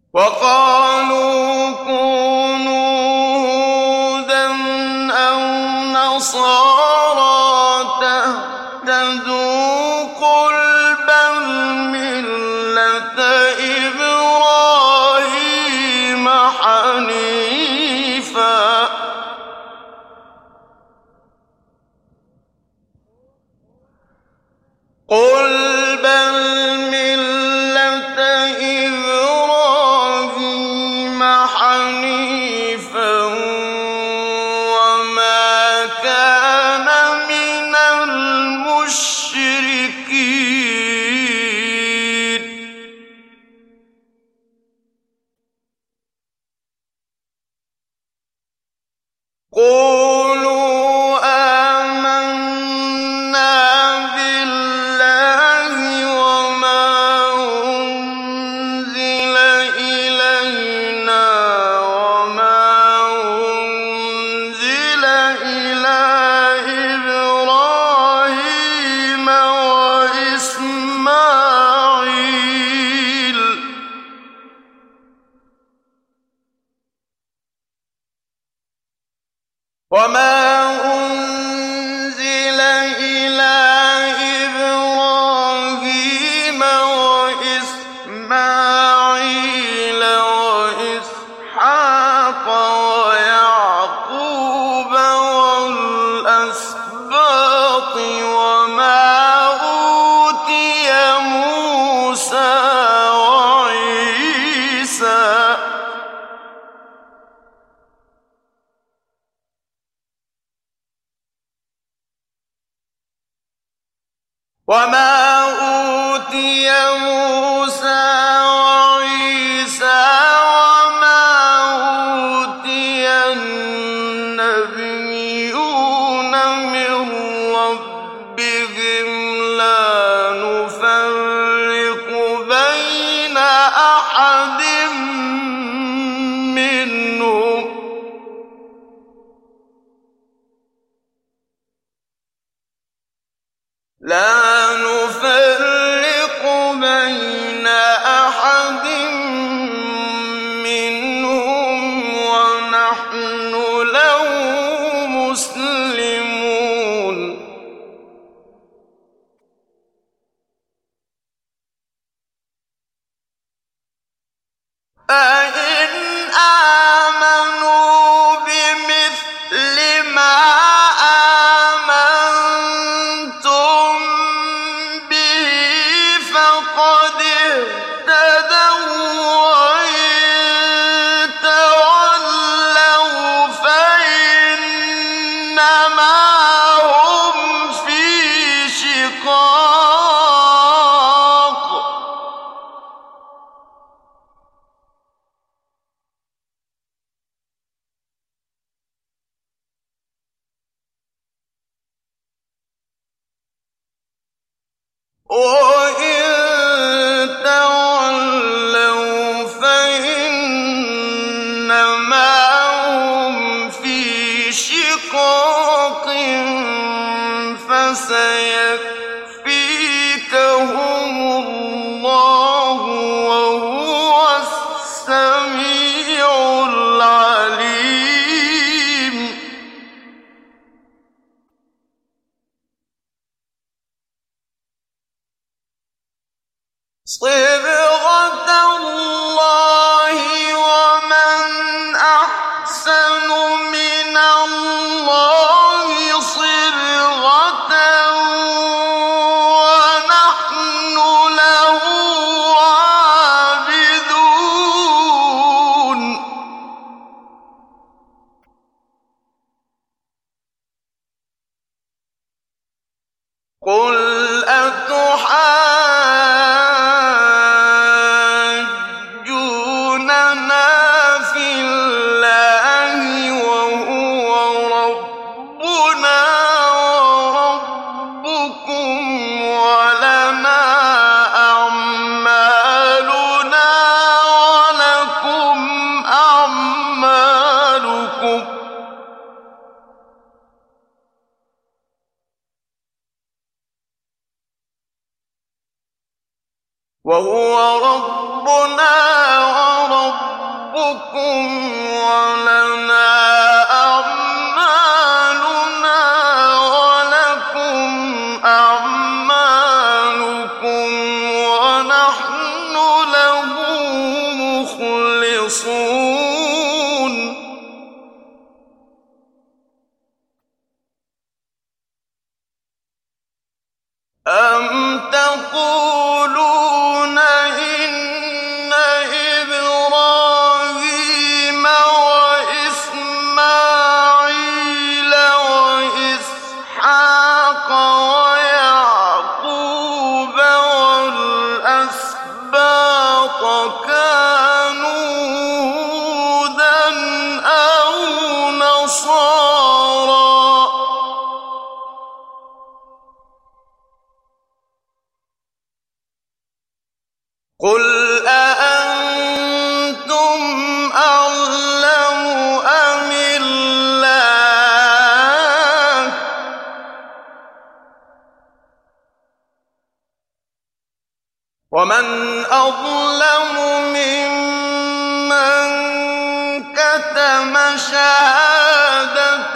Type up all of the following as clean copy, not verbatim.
وقالوا كونوا هودا أو نصارى تهتدوا قل بل ملة إبراهيم حنيفا قل بل ملة إبراهيم حنيفا وما كان من المشركين قولوا آمنا بالله وما أنزل إلينا وما أنزل إلى إبراهيم وإسماعيل وإسحاق ويعقوب والأسباط وما أوتي موسى وعيسى وما أوتي النبيون من ربهم لا نفرق بين أحد منهم ونحن له مسلمون فإن آمنوا بمثل ما آمنتم به فقد اهتدوا وإن تولوا فإنما هم في شقاق وإن تولوا فإنما هم في شقاق فسيكفيكهم الله وهو السميع العليم صبغة الله ومن أحسن من الله صبغة ونحن له عابدون قل أتحاجوننا في الله وهو ربنا وربكم ولنا أعمالنا ولكم أعمالكم وهو ربنا وربكم ولنا أعمالنا ولكم أعمالكم ونحن له مخلصون أم تقولون إن إبراهيم وإسماعيل وإسحاق ويعقوب والأسباط كانوا هودا أو نصارى قل أأنتم أعلم أم الله ومن أظلم ممن كتم شهادة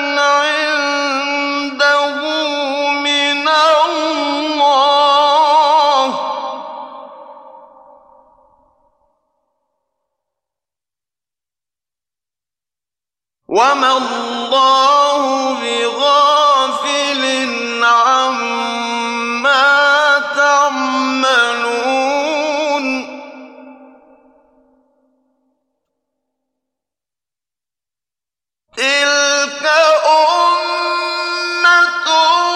عنده من الله وما الله بغافل عما تعملون تلك أمة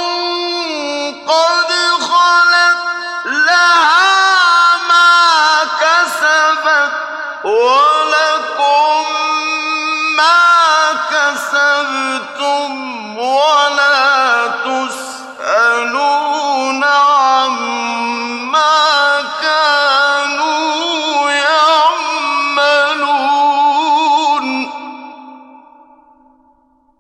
قد خلت لها ما كسبت ولكم ما كسبتم